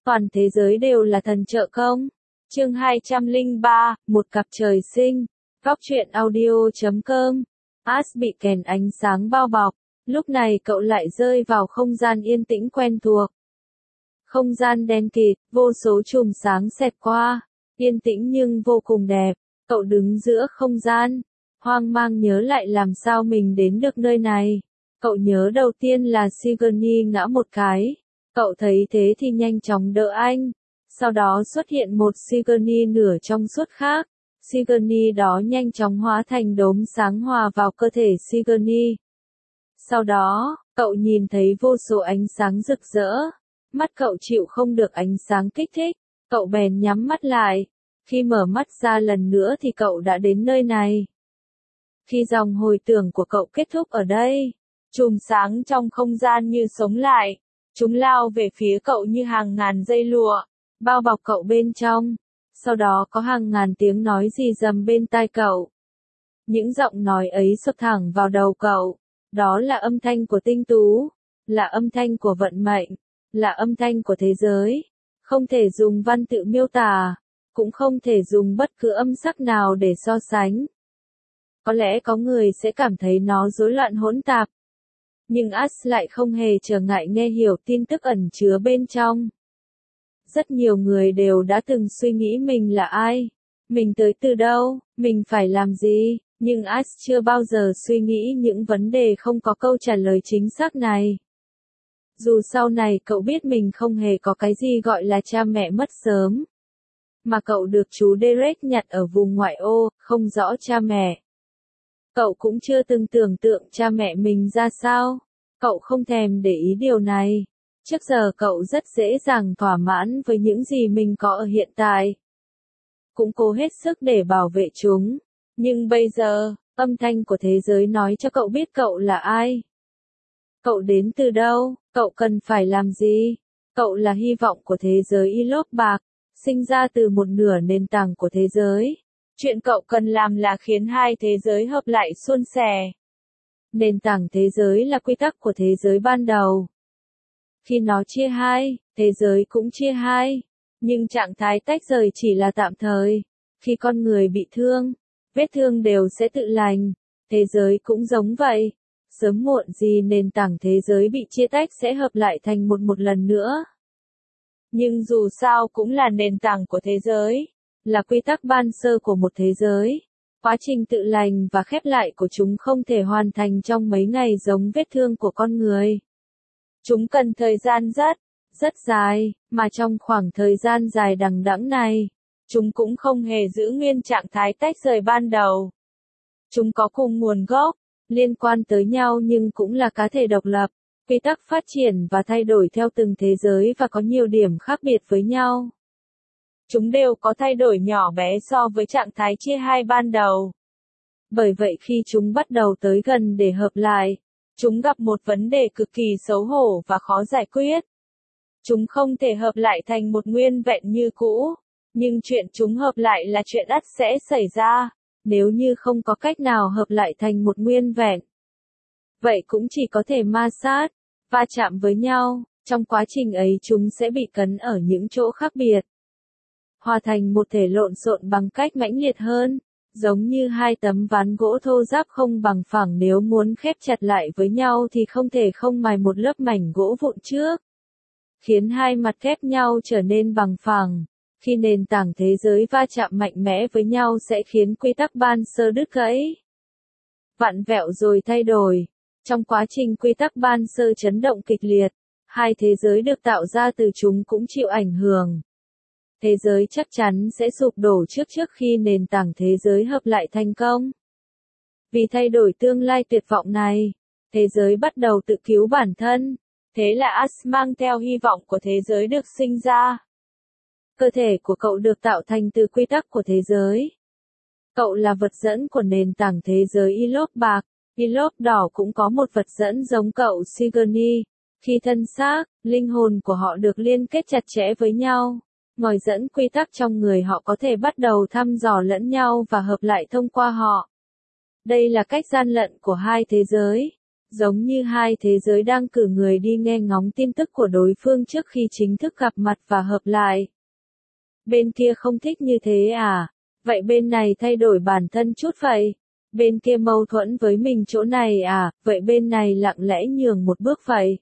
Toàn thế giới đều là thần trợ công. Chương 203, một cặp trời sinh. Góc truyện audio.com. As bị kèn ánh sáng bao bọc. Lúc này cậu lại rơi vào không gian yên tĩnh quen thuộc. Không gian đen kịt, vô số chùm sáng xẹt qua. Yên tĩnh nhưng vô cùng đẹp. Cậu đứng giữa không gian. Hoang mang nhớ lại làm sao mình đến được nơi này. Cậu nhớ đầu tiên là Sigourney ngã một cái. Cậu thấy thế thì nhanh chóng đỡ anh. Sau đó xuất hiện một Sigourney nửa trong suốt khác. Sigourney đó nhanh chóng hóa thành đốm sáng hòa vào cơ thể Sigourney. Sau đó, cậu nhìn thấy vô số ánh sáng rực rỡ. Mắt cậu chịu không được ánh sáng kích thích. Cậu bèn nhắm mắt lại. Khi mở mắt ra lần nữa thì cậu đã đến nơi này. Khi dòng hồi tưởng của cậu kết thúc ở đây, chùm sáng trong không gian như sống lại. Chúng lao về phía cậu như hàng ngàn dây lụa, bao bọc cậu bên trong. Sau đó có hàng ngàn tiếng nói rì rầm bên tai cậu. Những giọng nói ấy sộc thẳng vào đầu cậu. Đó là âm thanh của tinh tú, là âm thanh của vận mệnh, là âm thanh của thế giới. Không thể dùng văn tự miêu tả, cũng không thể dùng bất cứ âm sắc nào để so sánh. Có lẽ có người sẽ cảm thấy nó rối loạn hỗn tạp. Nhưng As lại không hề trở ngại nghe hiểu tin tức ẩn chứa bên trong. Rất nhiều người đều đã từng suy nghĩ mình là ai, mình tới từ đâu, mình phải làm gì, nhưng As chưa bao giờ suy nghĩ những vấn đề không có câu trả lời chính xác này. Dù sau này cậu biết mình không hề có cái gì gọi là cha mẹ mất sớm, mà cậu được chú Derek nhặt ở vùng ngoại ô, không rõ cha mẹ. Cậu cũng chưa từng tưởng tượng cha mẹ mình ra sao. Cậu không thèm để ý điều này. Trước giờ cậu rất dễ dàng thỏa mãn với những gì mình có ở hiện tại. Cũng cố hết sức để bảo vệ chúng. Nhưng bây giờ, âm thanh của thế giới nói cho cậu biết cậu là ai. Cậu đến từ đâu, cậu cần phải làm gì. Cậu là hy vọng của thế giới Ilop Bạc, sinh ra từ một nửa nền tảng của thế giới. Chuyện cậu cần làm là khiến hai thế giới hợp lại suôn sẻ. Nền tảng thế giới là quy tắc của thế giới ban đầu. Khi nó chia hai, thế giới cũng chia hai. Nhưng trạng thái tách rời chỉ là tạm thời. Khi con người bị thương, vết thương đều sẽ tự lành. Thế giới cũng giống vậy. Sớm muộn gì nền tảng thế giới bị chia tách sẽ hợp lại thành một lần nữa. Nhưng dù sao cũng là nền tảng của thế giới. Là quy tắc ban sơ của một thế giới. Quá trình tự lành và khép lại của chúng không thể hoàn thành trong mấy ngày giống vết thương của con người. Chúng cần thời gian rất dài, mà trong khoảng thời gian dài đằng đẵng này, chúng cũng không hề giữ nguyên trạng thái tách rời ban đầu. Chúng có cùng nguồn gốc, liên quan tới nhau nhưng cũng là cá thể độc lập, quy tắc phát triển và thay đổi theo từng thế giới và có nhiều điểm khác biệt với nhau. Chúng đều có thay đổi nhỏ bé so với trạng thái chia hai ban đầu. Bởi vậy khi chúng bắt đầu tới gần để hợp lại, chúng gặp một vấn đề cực kỳ xấu hổ và khó giải quyết. Chúng không thể hợp lại thành một nguyên vẹn như cũ, nhưng chuyện chúng hợp lại là chuyện ắt sẽ xảy ra, nếu như không có cách nào hợp lại thành một nguyên vẹn. Vậy cũng chỉ có thể ma sát, va chạm với nhau, trong quá trình ấy chúng sẽ bị cấn ở những chỗ khác biệt. Hòa thành một thể lộn xộn bằng cách mãnh liệt hơn, giống như hai tấm ván gỗ thô ráp không bằng phẳng, nếu muốn khép chặt lại với nhau thì không thể không mài một lớp mảnh gỗ vụn trước, khiến hai mặt ghép nhau trở nên bằng phẳng. Khi nền tảng thế giới va chạm mạnh mẽ với nhau sẽ khiến quy tắc ban sơ đứt gãy, vặn vẹo rồi thay đổi. Trong quá trình quy tắc ban sơ chấn động kịch liệt, hai thế giới được tạo ra từ chúng cũng chịu ảnh hưởng. Thế giới chắc chắn sẽ sụp đổ trước khi nền tảng thế giới hợp lại thành công. Vì thay đổi tương lai tuyệt vọng này, thế giới bắt đầu tự cứu bản thân. Thế là As mang theo hy vọng của thế giới được sinh ra. Cơ thể của cậu được tạo thành từ quy tắc của thế giới. Cậu là vật dẫn của nền tảng thế giới Ilop Bạc. Ilop Đỏ cũng có một vật dẫn giống cậu Sigourney. Khi thân xác, linh hồn của họ được liên kết chặt chẽ với nhau, ngòi dẫn quy tắc trong người họ có thể bắt đầu thăm dò lẫn nhau và hợp lại thông qua họ. Đây là cách gian lận của hai thế giới. giống như hai thế giới đang cử người đi nghe ngóng tin tức của đối phương trước khi chính thức gặp mặt và hợp lại. Bên kia không thích như thế à? Vậy bên này thay đổi bản thân chút vậy. Bên kia mâu thuẫn với mình chỗ này à? Vậy bên này lặng lẽ nhường một bước vậy.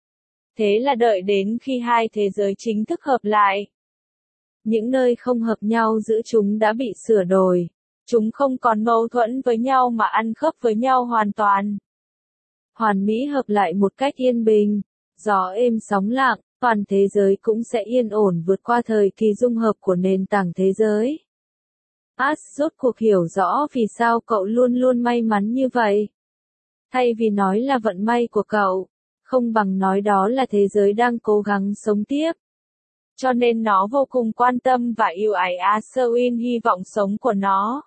Thế là đợi đến khi hai thế giới chính thức hợp lại. Những nơi không hợp nhau giữa chúng đã bị sửa đổi. Chúng không còn mâu thuẫn với nhau mà ăn khớp với nhau hoàn toàn. Hoàn mỹ hợp lại một cách yên bình, gió êm sóng lặng, toàn thế giới cũng sẽ yên ổn vượt qua thời kỳ dung hợp của nền tảng thế giới. Ash rốt cuộc hiểu rõ vì sao cậu luôn luôn may mắn như vậy. Thay vì nói là vận may của cậu, không bằng nói đó là thế giới đang cố gắng sống tiếp. Cho nên nó vô cùng quan tâm và yêu ái Asewin hy vọng sống của nó.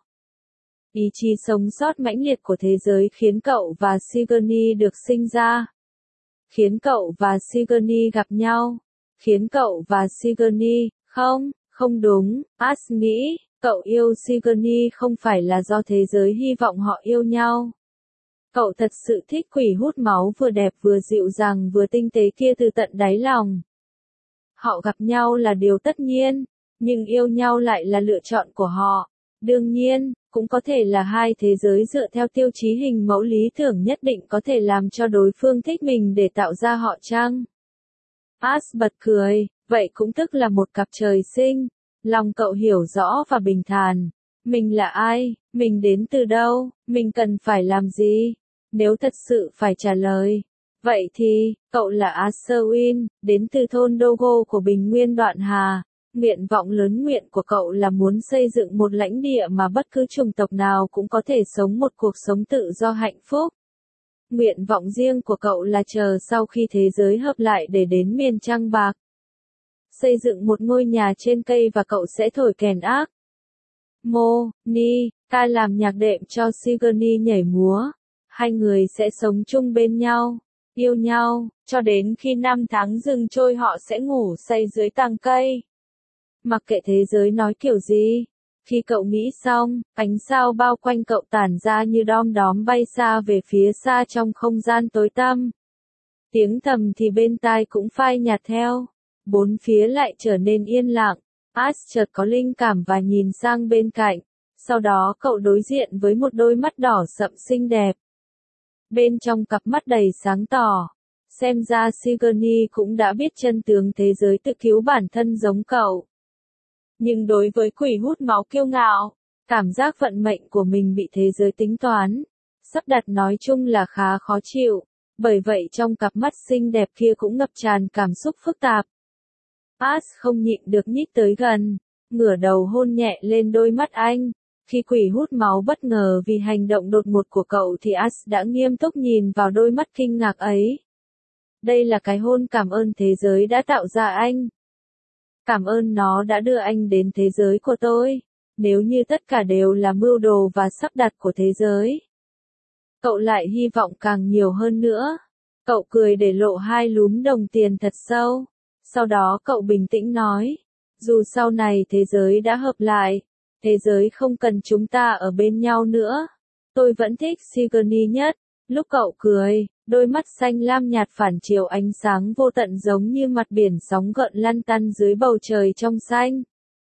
Ý chí sống sót mãnh liệt của thế giới khiến cậu và Sigourney được sinh ra. Khiến cậu và Sigourney gặp nhau. Khiến cậu và Sigourney, không đúng, Ash nghĩ, cậu yêu Sigourney không phải là do thế giới hy vọng họ yêu nhau. Cậu thật sự thích quỷ hút máu vừa đẹp vừa dịu dàng vừa tinh tế kia từ tận đáy lòng. Họ gặp nhau là điều tất nhiên, nhưng yêu nhau lại là lựa chọn của họ. Đương nhiên, cũng có thể là hai thế giới dựa theo tiêu chí hình mẫu lý tưởng nhất định có thể làm cho đối phương thích mình để tạo ra họ chăng? Ash bật cười, vậy cũng tức là một cặp trời sinh. Lòng cậu hiểu rõ và bình thản. Mình là ai? Mình đến từ đâu? Mình cần phải làm gì? Nếu thật sự phải trả lời. Vậy thì, cậu là Asewin, đến từ thôn Dogo của Bình Nguyên Đoạn Hà. Nguyện vọng lớn nguyện của cậu là muốn xây dựng một lãnh địa mà bất cứ chủng tộc nào cũng có thể sống một cuộc sống tự do hạnh phúc. Nguyện vọng riêng của cậu là chờ sau khi thế giới hợp lại để đến miền trăng bạc. Xây dựng một ngôi nhà trên cây và cậu sẽ thổi kèn ác. Monica làm nhạc đệm cho Sigourney nhảy múa. Hai người sẽ sống chung bên nhau, yêu nhau, cho đến khi 5 tháng rừng trôi họ sẽ ngủ say dưới tàng cây. Mặc kệ thế giới nói kiểu gì, khi cậu nghĩ xong, ánh sao bao quanh cậu tản ra như đom đóm bay xa về phía xa trong không gian tối tăm. Tiếng thầm thì bên tai cũng phai nhạt theo, bốn phía lại trở nên yên lặng. Ash chợt có linh cảm và nhìn sang bên cạnh, sau đó cậu đối diện với một đôi mắt đỏ sậm xinh đẹp. Bên trong cặp mắt đầy sáng tỏ, xem ra Sigourney cũng đã biết chân tướng thế giới tự cứu bản thân giống cậu. Nhưng đối với quỷ hút máu kiêu ngạo, cảm giác vận mệnh của mình bị thế giới tính toán, sắp đặt nói chung là khá khó chịu, bởi vậy trong cặp mắt xinh đẹp kia cũng ngập tràn cảm xúc phức tạp. Ash không nhịn được nhích tới gần, ngửa đầu hôn nhẹ lên đôi mắt anh. Khi quỷ hút máu bất ngờ vì hành động đột ngột của cậu thì Ash đã nghiêm túc nhìn vào đôi mắt kinh ngạc ấy. Đây là cái hôn cảm ơn thế giới đã tạo ra anh. Cảm ơn nó đã đưa anh đến thế giới của tôi. Nếu như tất cả đều là mưu đồ và sắp đặt của thế giới, cậu lại hy vọng càng nhiều hơn nữa. Cậu cười để lộ hai lúm đồng tiền thật sâu. Sau đó cậu bình tĩnh nói, dù sau này thế giới đã hợp lại, thế giới không cần chúng ta ở bên nhau nữa. Tôi vẫn thích Sigourney nhất. Lúc cậu cười, đôi mắt xanh lam nhạt phản chiếu ánh sáng vô tận giống như mặt biển sóng gợn lăn tăn dưới bầu trời trong xanh.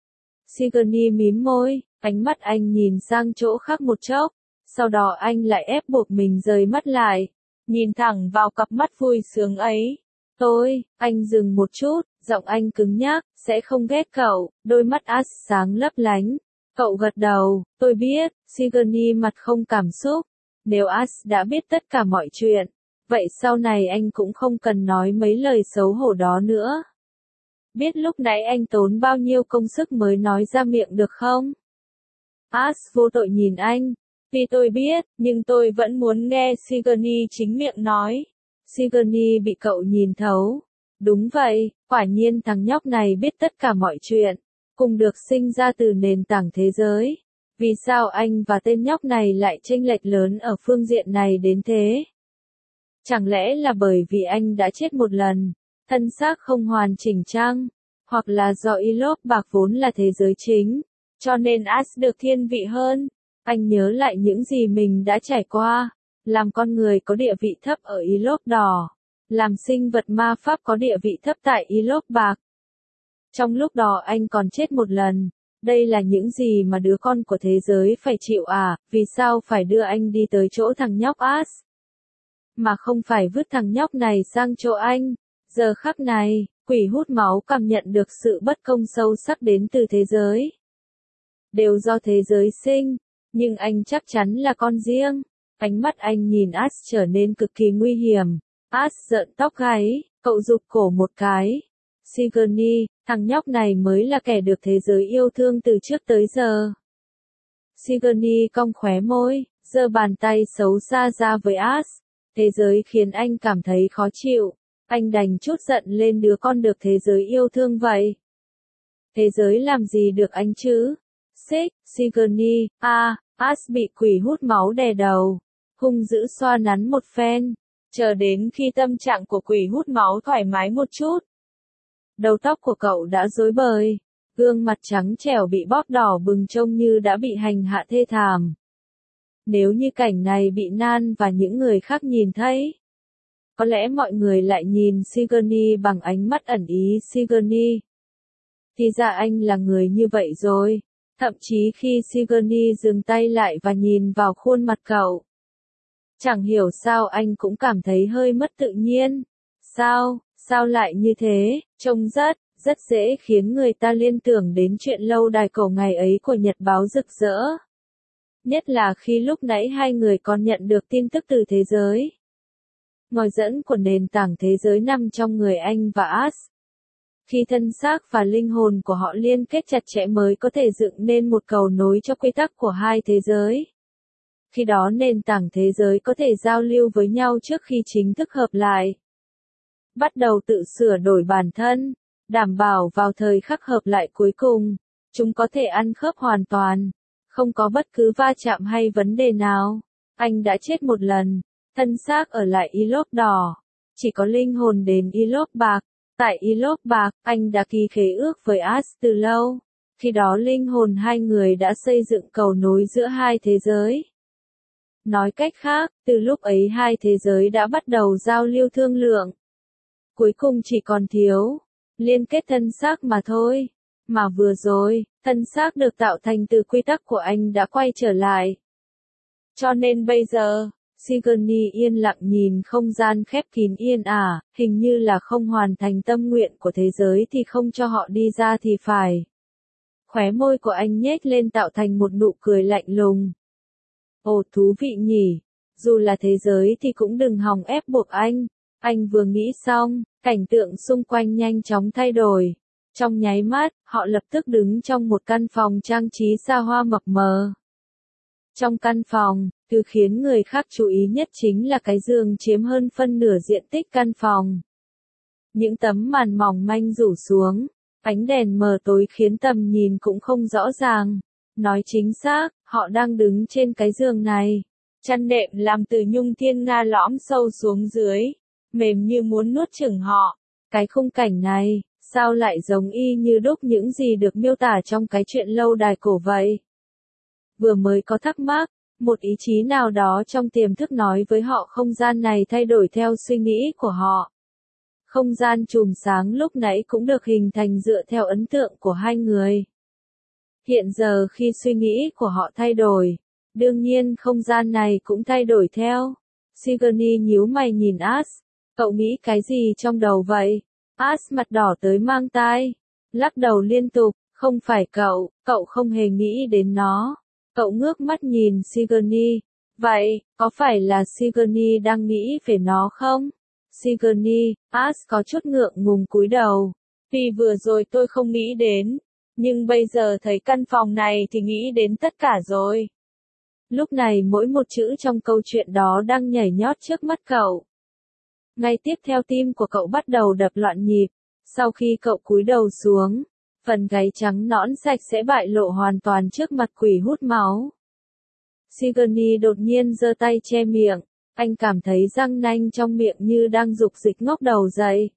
Sigourney mím môi, ánh mắt anh nhìn sang chỗ khác một chốc, sau đó anh lại ép buộc mình rời mắt lại, nhìn thẳng vào cặp mắt vui sướng ấy. Anh dừng một chút, giọng anh cứng nhắc, sẽ không ghét cậu, đôi mắt Ash sáng lấp lánh. Cậu gật đầu, tôi biết, Sigourney mặt không cảm xúc. Nếu Ash đã biết tất cả mọi chuyện, vậy sau này anh cũng không cần nói mấy lời xấu hổ đó nữa. Biết lúc nãy anh tốn bao nhiêu công sức mới nói ra miệng được không? Ash vô tội nhìn anh. Vì tôi biết, nhưng tôi vẫn muốn nghe Sigourney chính miệng nói. Sigourney bị cậu nhìn thấu. Đúng vậy, quả nhiên thằng nhóc này biết tất cả mọi chuyện. Cùng được sinh ra từ nền tảng thế giới. Vì sao anh và tên nhóc này lại chênh lệch lớn ở phương diện này đến thế? Chẳng lẽ là bởi vì anh đã chết một lần, thân xác không hoàn chỉnh chăng? Hoặc là do Ilop bạc vốn là thế giới chính, cho nên Ash được thiên vị hơn? Anh nhớ lại những gì mình đã trải qua. làm con người có địa vị thấp ở ý lốp đỏ, làm sinh vật ma pháp có địa vị thấp tại ý lốp bạc. Trong lúc đó anh còn chết một lần. Đây là những gì mà đứa con của thế giới phải chịu à, vì sao phải đưa anh đi tới chỗ thằng nhóc Ash? Mà không phải vứt thằng nhóc này sang chỗ anh. Giờ khắc này, quỷ hút máu cảm nhận được sự bất công sâu sắc đến từ thế giới. Đều do thế giới sinh, nhưng anh chắc chắn là con riêng. Ánh mắt anh nhìn Ash trở nên cực kỳ nguy hiểm. Ash giận tóc gáy, cậu giục cổ một cái. Sigourney, thằng nhóc này mới là kẻ được thế giới yêu thương từ trước tới giờ. Sigourney cong khóe môi, giơ bàn tay xấu xa ra với Ash. Thế giới khiến anh cảm thấy khó chịu. Anh đành trút giận lên đứa con được thế giới yêu thương vậy. Thế giới làm gì được anh chứ? Xích, Sigourney, Ash bị quỷ hút máu đè đầu. Hung dữ xoa nắn một phen. Chờ đến khi tâm trạng của quỷ hút máu thoải mái một chút. Đầu tóc của cậu đã rối bời. Gương mặt trắng trẻo bị bóp đỏ bừng trông như đã bị hành hạ thê thảm. Nếu như cảnh này bị Nan và những người khác nhìn thấy, có lẽ mọi người lại nhìn Sigourney bằng ánh mắt ẩn ý. Sigourney, thì ra anh là người như vậy rồi. Thậm chí khi Sigourney dừng tay lại và nhìn vào khuôn mặt cậu, chẳng hiểu sao anh cũng cảm thấy hơi mất tự nhiên. Sao lại như thế? Trông rất dễ khiến người ta liên tưởng đến chuyện lâu đài cổ ngày ấy của Nhật báo rực rỡ. Nhất là khi lúc nãy hai người còn nhận được tin tức từ thế giới. Ngòi dẫn của nền tảng thế giới nằm trong người anh và Ash. Khi thân xác và linh hồn của họ liên kết chặt chẽ mới có thể dựng nên một cầu nối cho quy tắc của hai thế giới. Khi đó nền tảng thế giới có thể giao lưu với nhau trước khi chính thức hợp lại. Bắt đầu tự sửa đổi bản thân, đảm bảo vào thời khắc hợp lại cuối cùng, chúng có thể ăn khớp hoàn toàn, không có bất cứ va chạm hay vấn đề nào. Anh đã chết một lần, thân xác ở lại ý lốp đỏ, chỉ có linh hồn đến ý lốp bạc. Tại ý lốp bạc, anh đã ký khế ước với Ash từ lâu. Khi đó linh hồn hai người đã xây dựng cầu nối giữa hai thế giới. Nói cách khác, từ lúc ấy hai thế giới đã bắt đầu giao lưu thương lượng. Cuối cùng chỉ còn thiếu liên kết thân xác mà thôi. Mà vừa rồi, thân xác được tạo thành từ quy tắc của anh đã quay trở lại. Cho nên bây giờ, Sigourney yên lặng nhìn không gian khép kín yên ả, hình như là không hoàn thành tâm nguyện của thế giới thì không cho họ đi ra thì phải. Khóe môi của anh nhếch lên tạo thành một nụ cười lạnh lùng. Ồ, thú vị nhỉ, dù là thế giới thì cũng đừng hòng ép buộc anh. Anh vừa nghĩ xong, cảnh tượng xung quanh nhanh chóng thay đổi. Trong nháy mắt, họ lập tức đứng trong một căn phòng trang trí xa hoa mập mờ. Trong căn phòng, thứ khiến người khác chú ý nhất chính là cái giường chiếm hơn phân nửa diện tích căn phòng. Những tấm màn mỏng manh rủ xuống, ánh đèn mờ tối khiến tầm nhìn cũng không rõ ràng. Nói chính xác, họ đang đứng trên cái giường này. Chăn đệm làm từ nhung thiên nga lõm sâu xuống dưới, mềm như muốn nuốt chửng họ. Cái khung cảnh này, sao lại giống y như đúc những gì được miêu tả trong cái chuyện lâu đài cổ vậy? Vừa mới có thắc mắc, một ý chí nào đó trong tiềm thức nói với họ không gian này thay đổi theo suy nghĩ của họ. Không gian chùm sáng lúc nãy cũng được hình thành dựa theo ấn tượng của hai người. Hiện giờ khi suy nghĩ của họ thay đổi, đương nhiên không gian này cũng thay đổi theo. Sigourney nhíu mày nhìn Ash. Cậu nghĩ cái gì trong đầu vậy? Ash mặt đỏ tới mang tai, lắc đầu liên tục. Không phải cậu không hề nghĩ đến nó. Cậu ngước mắt nhìn Sigourney. Vậy, có phải là Sigourney đang nghĩ về nó không? Sigourney, Ash có chút ngượng ngùng cúi đầu. Vì vừa rồi tôi không nghĩ đến, nhưng bây giờ thấy căn phòng này thì nghĩ đến tất cả rồi. Lúc này mỗi một chữ trong câu chuyện đó đang nhảy nhót trước mắt cậu. Ngay tiếp theo tim của cậu bắt đầu đập loạn nhịp. Sau khi cậu cúi đầu xuống, phần gáy trắng nõn sạch sẽ bại lộ hoàn toàn trước mặt quỷ hút máu. Sigourney đột nhiên giơ tay che miệng. Anh cảm thấy răng nanh trong miệng như đang dục dịch ngóc đầu dậy.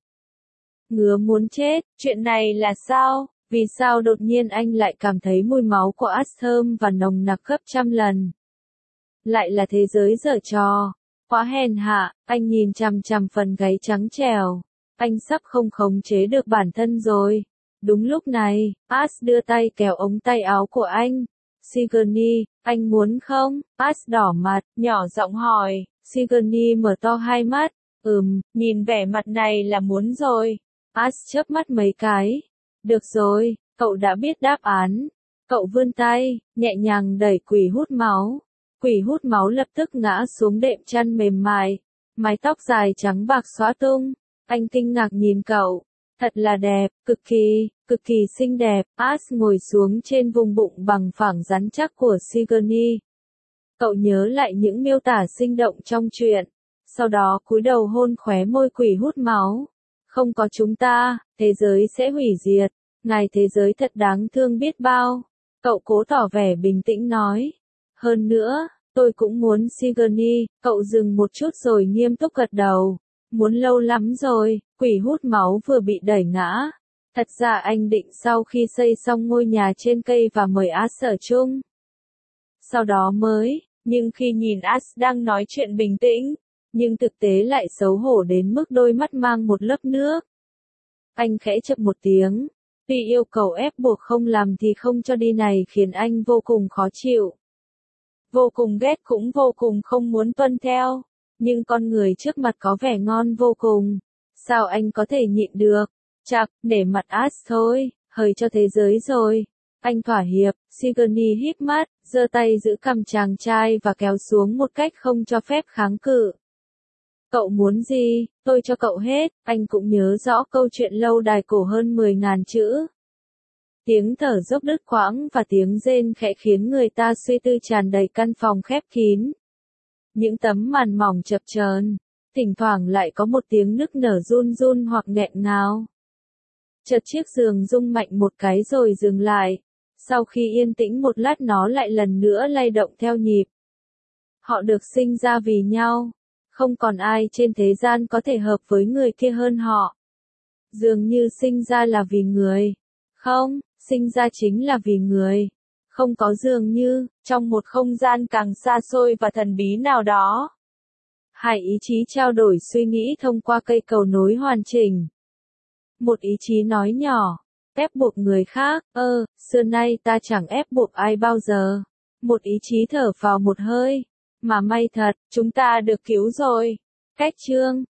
Ngứa muốn chết, chuyện này là sao? Vì sao đột nhiên anh lại cảm thấy mùi máu của Ash thơm và nồng nặc gấp trăm lần? Lại là thế giới giở trò. Quá hèn hạ, anh nhìn chằm chằm phần gáy trắng trẻo. Anh sắp không khống chế được bản thân rồi. Đúng lúc này, Ash đưa tay kéo ống tay áo của anh. Sigourney, anh muốn không? Ash đỏ mặt, nhỏ giọng hỏi. Sigourney mở to hai mắt. Nhìn vẻ mặt này là muốn rồi. Ash chớp mắt mấy cái. Được rồi, cậu đã biết đáp án. Cậu vươn tay, nhẹ nhàng đẩy quỷ hút máu. Quỷ hút máu lập tức ngã xuống đệm chăn mềm mại. Mái tóc dài trắng bạc xõa tung. Anh kinh ngạc nhìn cậu. Thật là đẹp, cực kỳ xinh đẹp. Ash ngồi xuống trên vùng bụng bằng phẳng rắn chắc của Sigourney. Cậu nhớ lại những miêu tả sinh động trong truyện. Sau đó cúi đầu hôn khóe môi quỷ hút máu. Không có chúng ta, thế giới sẽ hủy diệt. Ngài thế giới thật đáng thương biết bao. Cậu cố tỏ vẻ bình tĩnh nói. Hơn nữa, tôi cũng muốn Sigourney. Cậu dừng một chút rồi nghiêm túc gật đầu. Muốn lâu lắm rồi, quỷ hút máu vừa bị đẩy ngã. Thật ra anh định sau khi xây xong ngôi nhà trên cây và mời Ash ở chung. Sau đó mới, nhưng khi nhìn Ash đang nói chuyện bình tĩnh, nhưng thực tế lại xấu hổ đến mức đôi mắt mang một lớp nước. Anh khẽ chập một tiếng, vì yêu cầu ép buộc không làm thì không cho đi này khiến anh vô cùng khó chịu. Vô cùng ghét cũng vô cùng không muốn tuân theo. Nhưng con người trước mặt có vẻ ngon vô cùng. Sao anh có thể nhịn được? Chạc, để mặt Ash thôi, hời cho thế giới rồi. Anh thỏa hiệp, Sigourney híp mắt, giơ tay giữ cằm chàng trai và kéo xuống một cách không cho phép kháng cự. Cậu muốn gì, tôi cho cậu hết. Anh cũng nhớ rõ câu chuyện lâu đài cổ hơn 10.000 chữ. Tiếng thở dốc đứt quãng và tiếng rên khẽ khiến người ta suy tư tràn đầy căn phòng khép kín. Những tấm màn mỏng chập chờn, thỉnh thoảng lại có một tiếng nức nở run run hoặc nghẹn ngào. Chợt chiếc giường rung mạnh một cái rồi dừng lại. Sau khi yên tĩnh một lát nó lại lần nữa lay động theo nhịp. Họ được sinh ra vì nhau. Không còn ai trên thế gian có thể hợp với người kia hơn họ. Dường như sinh ra là vì người. Không, sinh ra chính là vì người. Không có dường như, trong một không gian càng xa xôi và thần bí nào đó. Hai ý chí trao đổi suy nghĩ thông qua cây cầu nối hoàn chỉnh. Một ý chí nói nhỏ, ép buộc người khác, xưa nay ta chẳng ép buộc ai bao giờ. Một ý chí thở vào một hơi, mà may thật, chúng ta được cứu rồi. Cách chương